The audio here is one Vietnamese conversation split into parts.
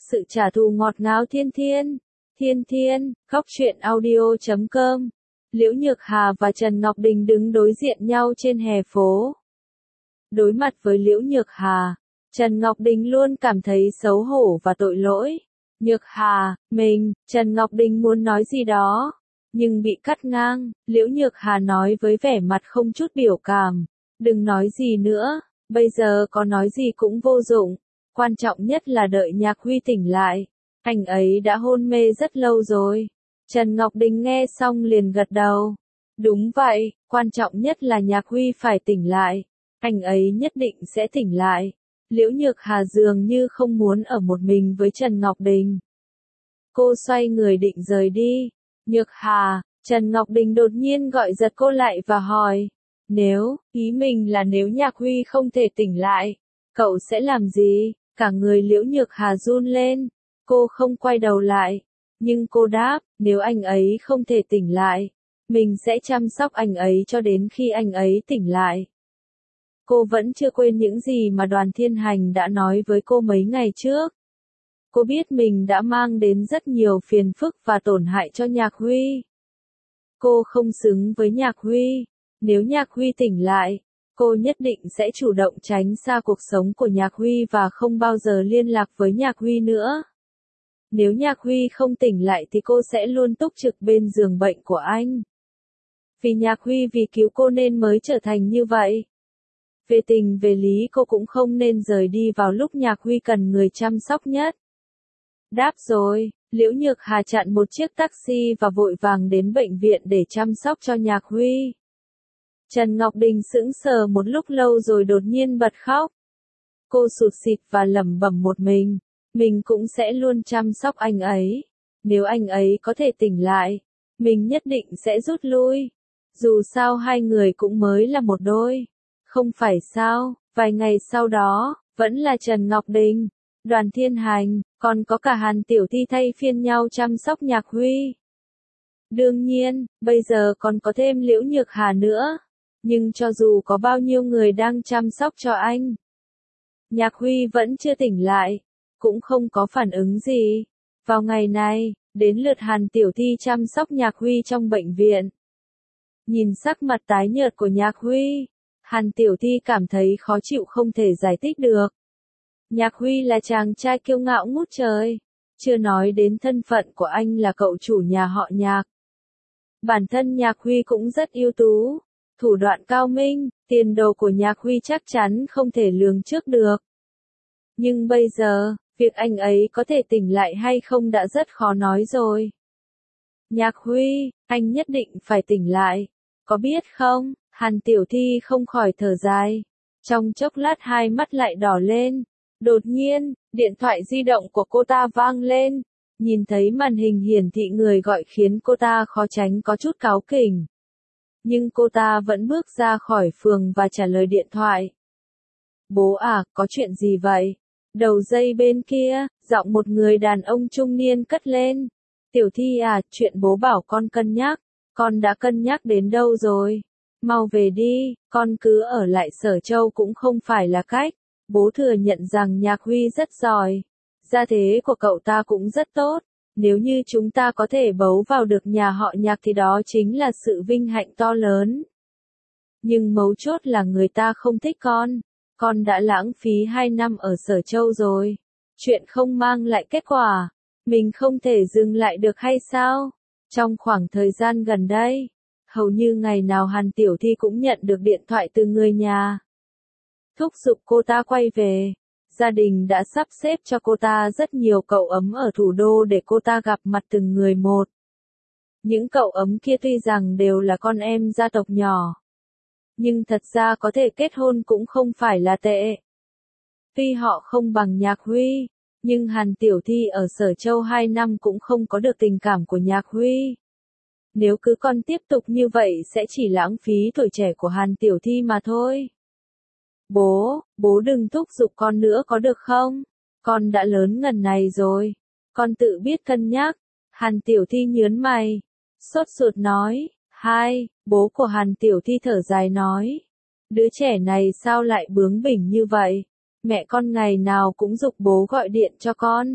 sự trả thù ngọt ngào Thiên Thiên. Thiên Thiên, khóc truyện audio.com. Liễu Nhược Hà và Trần Ngọc Đình đứng đối diện nhau trên hè phố. Đối mặt với Liễu Nhược Hà, Trần Ngọc Đình luôn cảm thấy xấu hổ và tội lỗi. Nhược Hà, Trần Ngọc Đình muốn nói gì đó, nhưng bị cắt ngang. Liễu Nhược Hà nói với vẻ mặt không chút biểu cảm, đừng nói gì nữa, bây giờ có nói gì cũng vô dụng, quan trọng nhất là đợi Nhạc Huy tỉnh lại, anh ấy đã hôn mê rất lâu rồi. Trần Ngọc Đình nghe xong liền gật đầu. Đúng vậy, quan trọng nhất là Nhạc Huy phải tỉnh lại, anh ấy nhất định sẽ tỉnh lại. Liễu Nhược Hà dường như không muốn ở một mình với Trần Ngọc Đình. Cô xoay người định rời đi. Nhược Hà, Trần Ngọc Đình đột nhiên gọi giật cô lại và hỏi. Ý mình là nếu Nhạc Huy không thể tỉnh lại, cậu sẽ làm gì? Cả người Liễu Nhược Hà run lên. Cô không quay đầu lại. Nhưng cô đáp, nếu anh ấy không thể tỉnh lại, mình sẽ chăm sóc anh ấy cho đến khi anh ấy tỉnh lại. Cô vẫn chưa quên những gì mà Đoàn Thiên Hành đã nói với cô mấy ngày trước. Cô biết mình đã mang đến rất nhiều phiền phức và tổn hại cho Nhạc Huy. Cô không xứng với Nhạc Huy. Nếu Nhạc Huy tỉnh lại, cô nhất định sẽ chủ động tránh xa cuộc sống của Nhạc Huy và không bao giờ liên lạc với Nhạc Huy nữa. Nếu Nhạc Huy không tỉnh lại thì cô sẽ luôn túc trực bên giường bệnh của anh. Vì Nhạc Huy vì cứu cô nên mới trở thành như vậy. Về tình về lý cô cũng không nên rời đi vào lúc Nhạc Huy cần người chăm sóc nhất. Đáp rồi, Liễu Nhược Hà chặn một chiếc taxi và vội vàng đến bệnh viện để chăm sóc cho Nhạc Huy. Trần Ngọc Đình sững sờ một lúc lâu rồi đột nhiên bật khóc. Cô sụt sịt và lẩm bẩm một mình cũng sẽ luôn chăm sóc anh ấy. Nếu anh ấy có thể tỉnh lại, mình nhất định sẽ rút lui. Dù sao hai người cũng mới là một đôi. Không phải sao, vài ngày sau đó, vẫn là Trần Ngọc Đình, Đoàn Thiên Hành, còn có cả Hàn Tiểu Thi thay phiên nhau chăm sóc Nhạc Huy. Đương nhiên, bây giờ còn có thêm Liễu Nhược Hà nữa. Nhưng cho dù có bao nhiêu người đang chăm sóc cho anh, Nhạc Huy vẫn chưa tỉnh lại, cũng không có phản ứng gì. Vào ngày này, đến lượt Hàn Tiểu Thi chăm sóc Nhạc Huy trong bệnh viện. Nhìn sắc mặt tái nhợt của Nhạc Huy, Hàn Tiểu Thi cảm thấy khó chịu không thể giải thích được. Nhạc Huy là chàng trai kiêu ngạo ngút trời, chưa nói đến thân phận của anh là cậu chủ nhà họ Nhạc. Bản thân Nhạc Huy cũng rất ưu tú, thủ đoạn cao minh, tiền đồ của Nhạc Huy chắc chắn không thể lường trước được. Nhưng bây giờ, việc anh ấy có thể tỉnh lại hay không đã rất khó nói rồi. Nhạc Huy, anh nhất định phải tỉnh lại, có biết không? Hàn Tiểu Thi không khỏi thở dài. Trong chốc lát hai mắt lại đỏ lên. Đột nhiên, điện thoại di động của cô ta vang lên. Nhìn thấy màn hình hiển thị người gọi khiến cô ta khó tránh có chút cáu kỉnh. Nhưng cô ta vẫn bước ra khỏi phường và trả lời điện thoại. Bố à, có chuyện gì vậy? Đầu dây bên kia, giọng một người đàn ông trung niên cất lên. Tiểu Thi à, chuyện bố bảo con cân nhắc. Con đã cân nhắc đến đâu rồi? Mau về đi, con cứ ở lại Sở Châu cũng không phải là cách. Bố thừa nhận rằng Nhạc Huy rất giỏi. Gia thế của cậu ta cũng rất tốt. Nếu như chúng ta có thể bấu vào được nhà họ Nhạc thì đó chính là sự vinh hạnh to lớn. Nhưng mấu chốt là người ta không thích con. Con đã lãng phí 2 năm ở Sở Châu rồi. Chuyện không mang lại kết quả. Mình không thể dừng lại được hay sao? Trong khoảng thời gian gần đây, hầu như ngày nào Hàn Tiểu Thi cũng nhận được điện thoại từ người nhà. Thúc giục cô ta quay về. Gia đình đã sắp xếp cho cô ta rất nhiều cậu ấm ở thủ đô để cô ta gặp mặt từng người một. Những cậu ấm kia tuy rằng đều là con em gia tộc nhỏ, nhưng thật ra có thể kết hôn cũng không phải là tệ. Tuy họ không bằng Nhạc Huy, nhưng Hàn Tiểu Thi ở Sở Châu 2 năm cũng không có được tình cảm của Nhạc Huy. Nếu cứ còn tiếp tục như vậy sẽ chỉ lãng phí tuổi trẻ của Hàn Tiểu Thi mà thôi. Bố đừng thúc giục con nữa có được không? Con đã lớn ngần này rồi. Con tự biết cân nhắc. Hàn Tiểu Thi nhớn mày. Sốt ruột nói. Bố của Hàn Tiểu Thi thở dài nói. Đứa trẻ này sao lại bướng bỉnh như vậy? Mẹ con ngày nào cũng giục bố gọi điện cho con.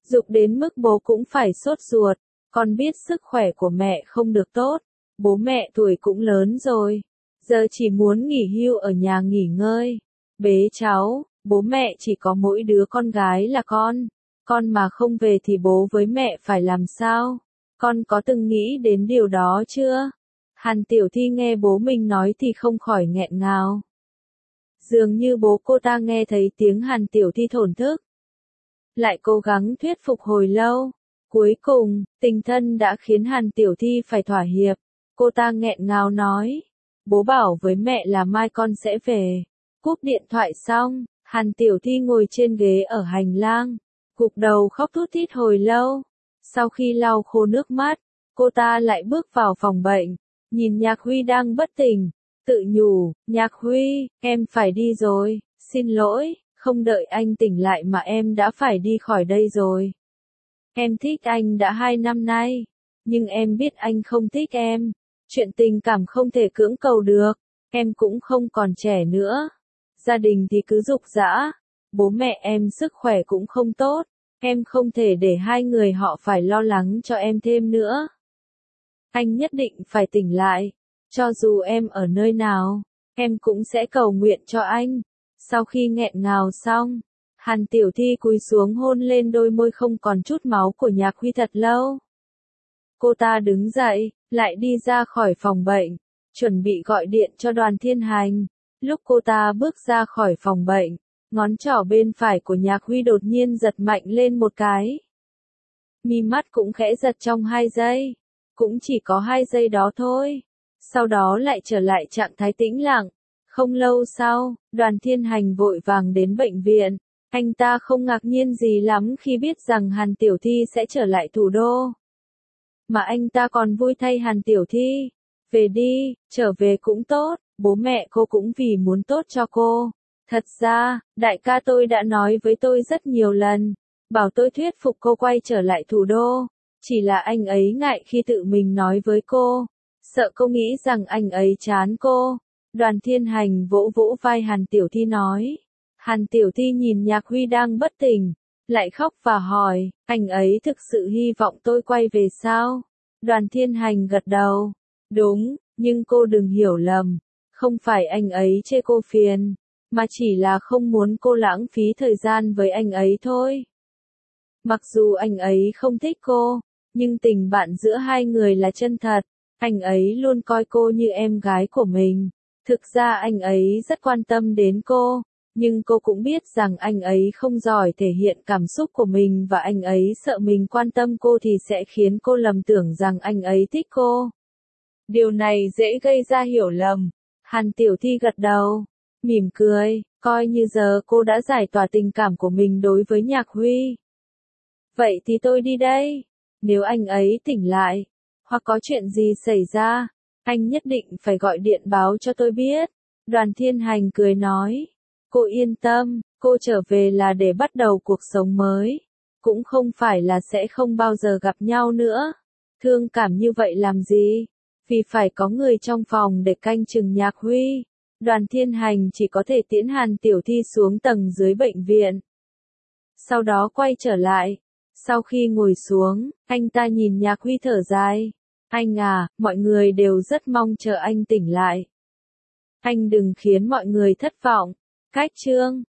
Giục đến mức bố cũng phải sốt ruột. Con biết sức khỏe của mẹ không được tốt. Bố mẹ tuổi cũng lớn rồi. Giờ chỉ muốn nghỉ hưu ở nhà nghỉ ngơi. Bế cháu, bố mẹ chỉ có mỗi đứa con gái là con. Con mà không về thì bố với mẹ phải làm sao? Con có từng nghĩ đến điều đó chưa? Hàn Tiểu Thi nghe bố mình nói thì không khỏi nghẹn ngào. Dường như bố cô ta nghe thấy tiếng Hàn Tiểu Thi thổn thức. Lại cố gắng thuyết phục hồi lâu. Cuối cùng, tình thân đã khiến Hàn Tiểu Thi phải thỏa hiệp. Cô ta nghẹn ngào nói. Bố bảo với mẹ là mai con sẽ về. Cúp điện thoại xong, Hàn Tiểu Thi ngồi trên ghế ở hành lang. Gục đầu khóc thút thít hồi lâu. Sau khi lau khô nước mắt, cô ta lại bước vào phòng bệnh. Nhìn Nhạc Huy đang bất tỉnh. Tự nhủ, Nhạc Huy, em phải đi rồi. Xin lỗi, không đợi anh tỉnh lại mà em đã phải đi khỏi đây rồi. Em thích anh đã 2 năm nay. Nhưng em biết anh không thích em. Chuyện tình cảm không thể cưỡng cầu được. Em cũng không còn trẻ nữa. Gia đình thì cứ rục rã. Bố mẹ em sức khỏe cũng không tốt. Em không thể để hai người họ phải lo lắng cho em thêm nữa. Anh nhất định phải tỉnh lại. Cho dù em ở nơi nào, em cũng sẽ cầu nguyện cho anh. Sau khi nghẹn ngào xong, Hàn Tiểu Thi cúi xuống hôn lên đôi môi không còn chút máu của Nhạc Huy thật lâu. Cô ta đứng dậy, lại đi ra khỏi phòng bệnh, chuẩn bị gọi điện cho Đoàn Thiên Hành. Lúc cô ta bước ra khỏi phòng bệnh, ngón trỏ bên phải của Nhạc Huy đột nhiên giật mạnh lên một cái. Mi mắt cũng khẽ giật trong 2 giây. Cũng chỉ có 2 giây đó thôi. Sau đó lại trở lại trạng thái tĩnh lặng. Không lâu sau, Đoàn Thiên Hành vội vàng đến bệnh viện. Anh ta không ngạc nhiên gì lắm khi biết rằng Hàn Tiểu Thi sẽ trở lại thủ đô. Mà anh ta còn vui thay Hàn Tiểu Thi. Về đi, trở về cũng tốt, bố mẹ cô cũng vì muốn tốt cho cô. Thật ra, đại ca tôi đã nói với tôi rất nhiều lần, bảo tôi thuyết phục cô quay trở lại thủ đô. Chỉ là anh ấy ngại khi tự mình nói với cô. Sợ cô nghĩ rằng anh ấy chán cô. Đoàn Thiên Hành vỗ vỗ vai Hàn Tiểu Thi nói. Hàn Tiểu Thi nhìn Nhạc Huy đang bất tỉnh, lại khóc và hỏi, anh ấy thực sự hy vọng tôi quay về sao? Đoàn Thiên Hành gật đầu. Đúng, nhưng cô đừng hiểu lầm. Không phải anh ấy chê cô phiền, mà chỉ là không muốn cô lãng phí thời gian với anh ấy thôi. Mặc dù anh ấy không thích cô, nhưng tình bạn giữa hai người là chân thật. Anh ấy luôn coi cô như em gái của mình. Thực ra anh ấy rất quan tâm đến cô, nhưng cô cũng biết rằng anh ấy không giỏi thể hiện cảm xúc của mình và anh ấy sợ mình quan tâm cô thì sẽ khiến cô lầm tưởng rằng anh ấy thích cô. Điều này dễ gây ra hiểu lầm. Hàn Tiểu Thi gật đầu, mỉm cười, coi như giờ cô đã giải tỏa tình cảm của mình đối với Nhạc Huy. Vậy thì tôi đi đây. Nếu anh ấy tỉnh lại, hoặc có chuyện gì xảy ra, anh nhất định phải gọi điện báo cho tôi biết. Đoàn Thiên Hành cười nói. Cô yên tâm, cô trở về là để bắt đầu cuộc sống mới. Cũng không phải là sẽ không bao giờ gặp nhau nữa. Thương cảm như vậy làm gì? Vì phải có người trong phòng để canh chừng Nhạc Huy. Đoàn Thiên Hành chỉ có thể tiễn Hàn Tiểu Thi xuống tầng dưới bệnh viện. Sau đó quay trở lại. Sau khi ngồi xuống, anh ta nhìn Nhạc Huy thở dài. Anh à, mọi người đều rất mong chờ anh tỉnh lại. Anh đừng khiến mọi người thất vọng. Cách chương